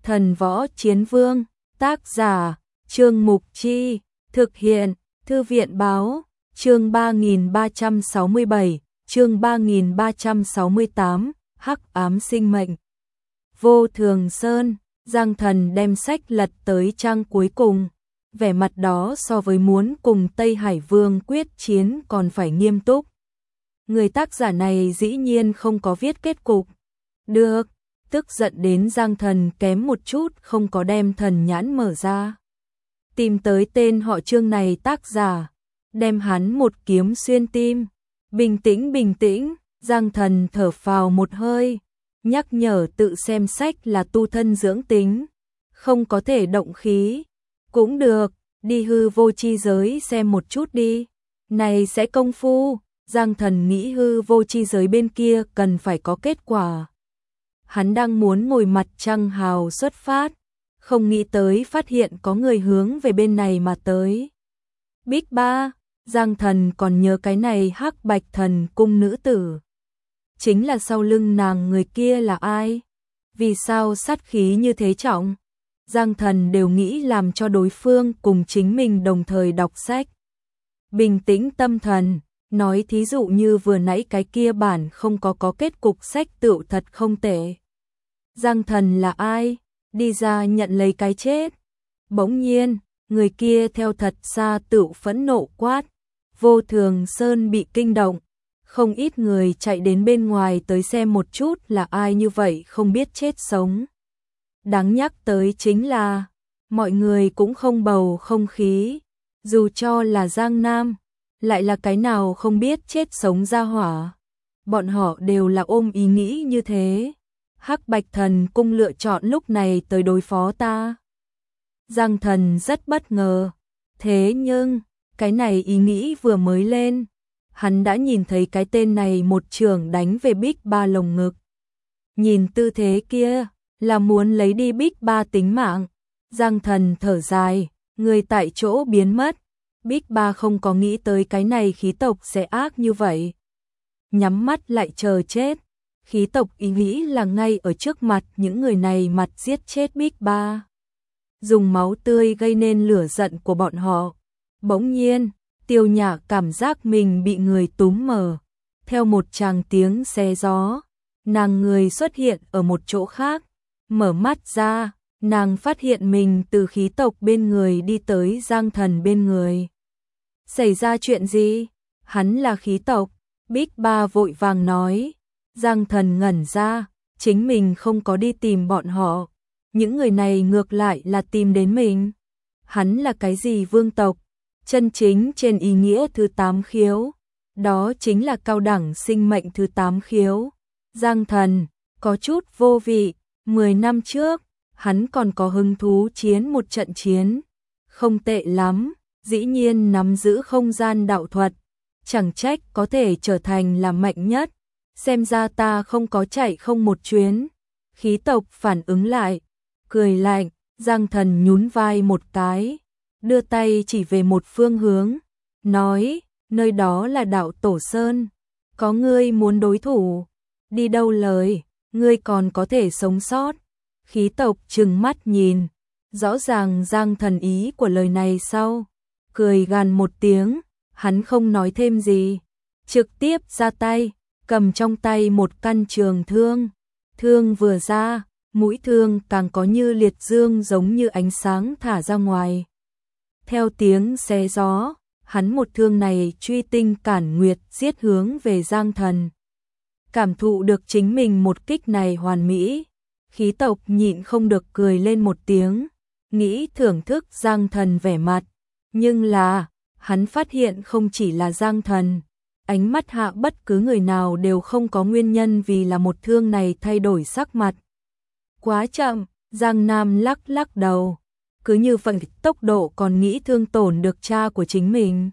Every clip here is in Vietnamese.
Thần Võ Chiến Vương, tác giả, Trương Mục Chi, thực hiện, Thư viện Báo, chương 3367, chương 3368, Hắc Ám Sinh Mệnh. Vô Thường Sơn, Giang Thần đem sách lật tới trang cuối cùng, vẻ mặt đó so với muốn cùng Tây Hải Vương quyết chiến còn phải nghiêm túc. Người tác giả này dĩ nhiên không có viết kết cục. Được, tức giận đến Giang Thần kém một chút không có đem thần nhãn mở ra. Tìm tới tên họ Trương này tác giả, đem hắn một kiếm xuyên tim. Bình tĩnh, Giang Thần thở phào một hơi, nhắc nhở tự xem sách là tu thân dưỡng tính, không có thể động khí. Cũng được, đi hư vô chi giới xem một chút đi. Này sẽ công phu, Giang Thần nghĩ hư vô chi giới bên kia cần phải có kết quả. Hắn đang muốn ngồi mặt trăng hào xuất phát, không nghĩ tới phát hiện có người hướng về bên này mà tới. Bích Ba, Giang Thần còn nhớ cái này Hắc Bạch Thần cung nữ tử. Chính là sau lưng nàng người kia là ai? Vì sao sát khí như thế trọng? Giang Thần đều nghĩ làm cho đối phương cùng chính mình đồng thời đọc sách. Bình tĩnh tâm thần, nói thí dụ như vừa nãy cái kia bản không có kết cục sách tựu thật không tệ. Giang Thần là ai? Đi ra nhận lấy cái chết. Bỗng nhiên, người kia theo thật xa tựu phẫn nộ quát. Vô Thường Sơn bị kinh động. Không ít người chạy đến bên ngoài tới xem một chút là ai như vậy không biết chết sống. Đáng nhắc tới chính là, mọi người cũng không bầu không khí. Dù cho là Giang Nam, lại là cái nào không biết chết sống ra hỏa. Bọn họ đều là ôm ý nghĩ như thế. Hắc Bạch Thần cung lựa chọn lúc này tới đối phó ta. Giang Thần rất bất ngờ. Thế nhưng, cái này ý nghĩ vừa mới lên, hắn đã nhìn thấy cái tên này một trường đánh về Bích Ba lồng ngực. Nhìn tư thế kia, là muốn lấy đi Bích Ba tính mạng. Giang Thần thở dài, người tại chỗ biến mất. Bích Ba không có nghĩ tới cái này khí tộc sẽ ác như vậy. Nhắm mắt lại chờ chết. Khí tộc ý nghĩ là ngay ở trước mặt những người này mặt giết chết Bích Ba. Dùng máu tươi gây nên lửa giận của bọn họ. Bỗng nhiên, Tiêu Nhã cảm giác mình bị người túm mở. Theo một tràng tiếng xé gió, nàng người xuất hiện ở một chỗ khác. Mở mắt ra, nàng phát hiện mình từ khí tộc bên người đi tới Giang Thần bên người. Xảy ra chuyện gì? Hắn là khí tộc. Bích Ba vội vàng nói. Giang Thần ngẩn ra, chính mình không có đi tìm bọn họ. Những người này ngược lại là tìm đến mình. Hắn là cái gì vương tộc? Chân chính trên ý nghĩa thứ 8 khiếu. Đó chính là cao đẳng sinh mệnh thứ 8 khiếu. Giang Thần, có chút vô vị. 10 năm trước, hắn còn có hứng thú chiến một trận chiến. Không tệ lắm, dĩ nhiên nắm giữ không gian đạo thuật. Chẳng trách có thể trở thành là mạnh nhất. Xem ra ta không có chạy không một chuyến. Khí tộc phản ứng lại, cười lạnh. Giang Thần nhún vai một cái, đưa tay chỉ về một phương hướng, nói, nơi đó là đạo Tổ Sơn. Có ngươi muốn đối thủ, đi đâu lời, ngươi còn có thể sống sót. Khí tộc trừng mắt nhìn, rõ ràng Giang Thần ý của lời này sau, cười gằn một tiếng, hắn không nói thêm gì, trực tiếp ra tay, cầm trong tay một căn trường thương. Thương vừa ra, mũi thương càng có như liệt dương giống như ánh sáng thả ra ngoài. Theo tiếng xé gió, hắn một thương này truy tinh cản nguyệt giết hướng về Giang Thần. Cảm thụ được chính mình một kích này hoàn mỹ, khí tộc nhịn không được cười lên một tiếng, nghĩ thưởng thức Giang Thần vẻ mặt. Nhưng là, hắn phát hiện không chỉ là Giang Thần. Ánh mắt hạ bất cứ người nào đều không có nguyên nhân vì là một thương này thay đổi sắc mặt. Quá chậm, Giang Nam lắc đầu. Cứ như vậy tốc độ còn nghĩ thương tổn được cha của chính mình.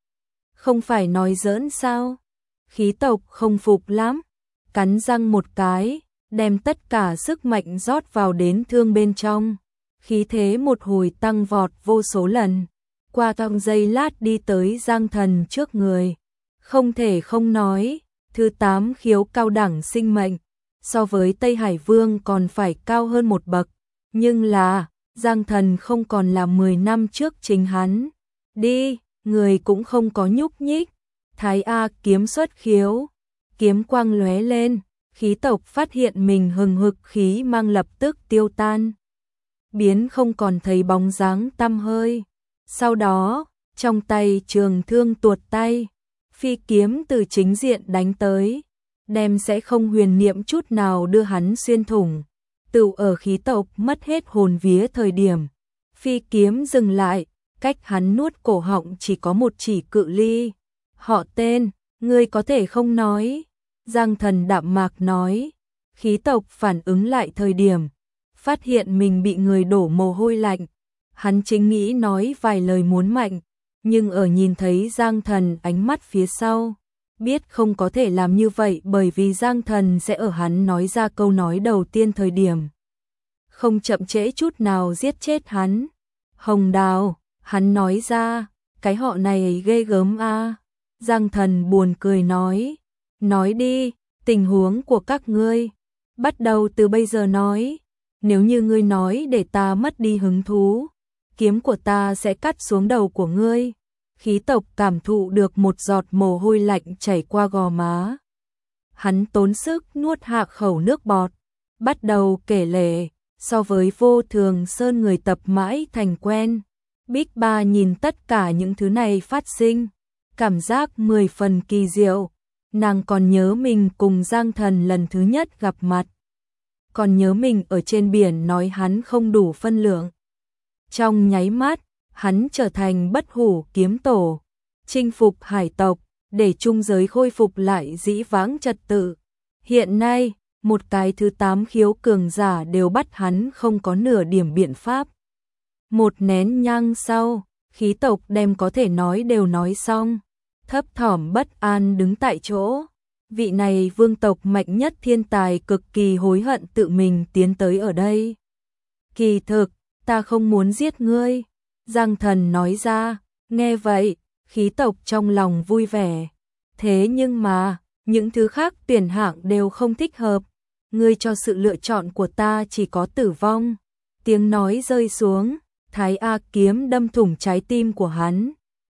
Không phải nói giỡn sao? Khí tộc không phục lắm. Cắn răng một cái, đem tất cả sức mạnh rót vào đến thương bên trong. Khí thế một hồi tăng vọt vô số lần. Qua trong giây lát đi tới Giang Thần trước người. Không thể không nói, thứ 8 khiếu cao đẳng sinh mệnh, so với Tây Hải Vương còn phải cao hơn một bậc. Nhưng là, Giang Thần không còn là 10 năm trước chính hắn. Đi, người cũng không có nhúc nhích. Thái A kiếm xuất khiếu, kiếm quang lóe lên, khí tộc phát hiện mình hừng hực khí mang lập tức tiêu tan, biến không còn thấy bóng dáng tăm hơi. Sau đó, trong tay trường thương tuột tay, phi kiếm từ chính diện đánh tới, đem sẽ không huyền niệm chút nào đưa hắn xuyên thủng. Tựu ở khí tộc mất hết hồn vía thời điểm, phi kiếm dừng lại, cách hắn nuốt cổ họng chỉ có một chỉ cự ly. Họ tên, ngươi có thể không nói. Giang Thần đạm mạc nói. Khí tộc phản ứng lại thời điểm, phát hiện mình bị người đổ mồ hôi lạnh. Hắn chính nghĩ nói vài lời muốn mạnh, nhưng ở nhìn thấy Giang Thần ánh mắt phía sau, biết không có thể làm như vậy bởi vì Giang Thần sẽ ở hắn nói ra câu nói đầu tiên thời điểm, không chậm trễ chút nào giết chết hắn. Hồng Đào, hắn nói ra, cái họ này ghê gớm a. Giang Thần buồn cười nói đi, tình huống của các ngươi, bắt đầu từ bây giờ nói, nếu như ngươi nói để ta mất đi hứng thú, kiếm của ta sẽ cắt xuống đầu của ngươi. Khí tộc cảm thụ được một giọt mồ hôi lạnh chảy qua gò má. Hắn tốn sức nuốt hạ khẩu nước bọt, bắt đầu kể lể, so với Vô Thường Sơn người tập mãi thành quen. Bích Ba nhìn tất cả những thứ này phát sinh, cảm giác 10 phần kỳ diệu. Nàng còn nhớ mình cùng Giang Thần lần thứ nhất gặp mặt, còn nhớ mình ở trên biển nói hắn không đủ phân lượng. Trong nháy mắt, hắn trở thành Bất Hủ kiếm tổ, chinh phục hải tộc, để trung giới khôi phục lại dĩ vãng trật tự. Hiện nay, một cái thứ 8 khiếu cường giả đều bắt hắn không có nửa điểm biện pháp. Một nén nhang sau, khí tộc đem có thể nói đều nói xong, thấp thỏm bất an đứng tại chỗ. Vị này vương tộc mạnh nhất thiên tài cực kỳ hối hận tự mình tiến tới ở đây. Kỳ thực, ta không muốn giết ngươi. Giang Thần nói ra, nghe vậy, khí tộc trong lòng vui vẻ. Thế nhưng mà, những thứ khác tuyển hạng đều không thích hợp. Ngươi cho sự lựa chọn của ta chỉ có tử vong. Tiếng nói rơi xuống, Thái A kiếm đâm thủng trái tim của hắn.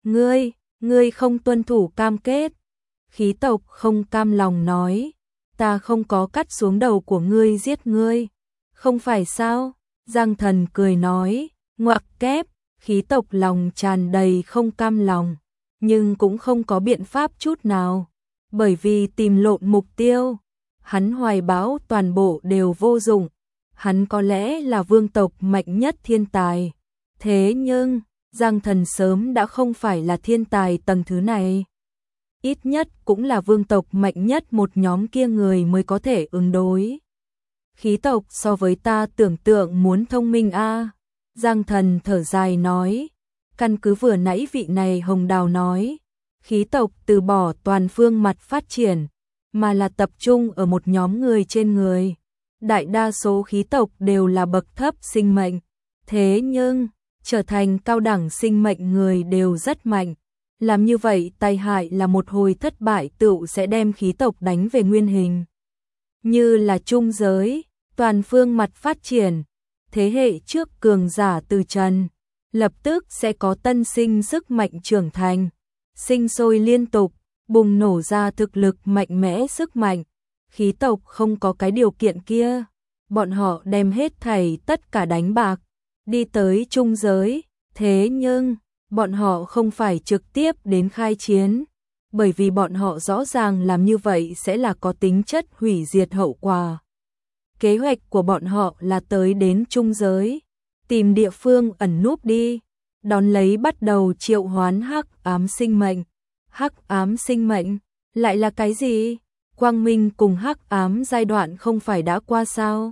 Ngươi không tuân thủ cam kết. Khí tộc không cam lòng nói, ta không có cắt xuống đầu của ngươi giết ngươi. Không phải sao? Giang Thần cười nói, ngoặc kép. Khí tộc lòng tràn đầy không cam lòng, nhưng cũng không có biện pháp chút nào, bởi vì tìm lộn mục tiêu, hắn hoài bão toàn bộ đều vô dụng. Hắn có lẽ là vương tộc mạnh nhất thiên tài, thế nhưng Giang Thần sớm đã không phải là thiên tài tầng thứ này. Ít nhất cũng là vương tộc mạnh nhất một nhóm kia người mới có thể ứng đối. Khí tộc so với ta tưởng tượng muốn thông minh a. Giang Thần thở dài nói, căn cứ vừa nãy vị này Hồng Đào nói, khí tộc từ bỏ toàn phương mặt phát triển, mà là tập trung ở một nhóm người trên người. Đại đa số khí tộc đều là bậc thấp sinh mệnh, thế nhưng trở thành cao đẳng sinh mệnh người đều rất mạnh. Làm như vậy tai hại là một hồi thất bại tựu sẽ đem khí tộc đánh về nguyên hình. Như là trung giới, toàn phương mặt phát triển, thế hệ trước cường giả từ trần, lập tức sẽ có tân sinh sức mạnh trưởng thành, sinh sôi liên tục, bùng nổ ra thực lực mạnh mẽ sức mạnh. Khí tộc không có cái điều kiện kia, bọn họ đem hết thảy tất cả đánh bạc, đi tới trung giới, thế nhưng bọn họ không phải trực tiếp đến khai chiến, bởi vì bọn họ rõ ràng làm như vậy sẽ là có tính chất hủy diệt hậu quả. Kế hoạch của bọn họ là tới đến trung giới, tìm địa phương ẩn núp đi, đón lấy bắt đầu triệu hoán hắc ám sinh mệnh. Hắc ám sinh mệnh lại là cái gì? Quang minh cùng hắc ám giai đoạn không phải đã qua sao?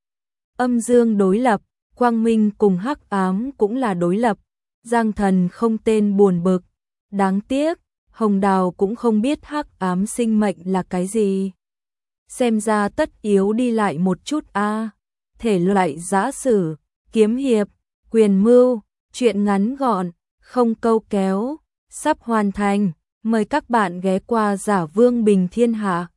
Âm dương đối lập, quang minh cùng hắc ám cũng là đối lập. Giang Thần không tên buồn bực, đáng tiếc, Hồng Đào cũng không biết hắc ám sinh mệnh là cái gì. Xem ra tất yếu đi lại một chút a. Thể loại giã sử, kiếm hiệp, quyền mưu, truyện ngắn gọn, không câu kéo, sắp hoàn thành. Mời các bạn ghé qua Giả Vương Bình Thiên Hạ.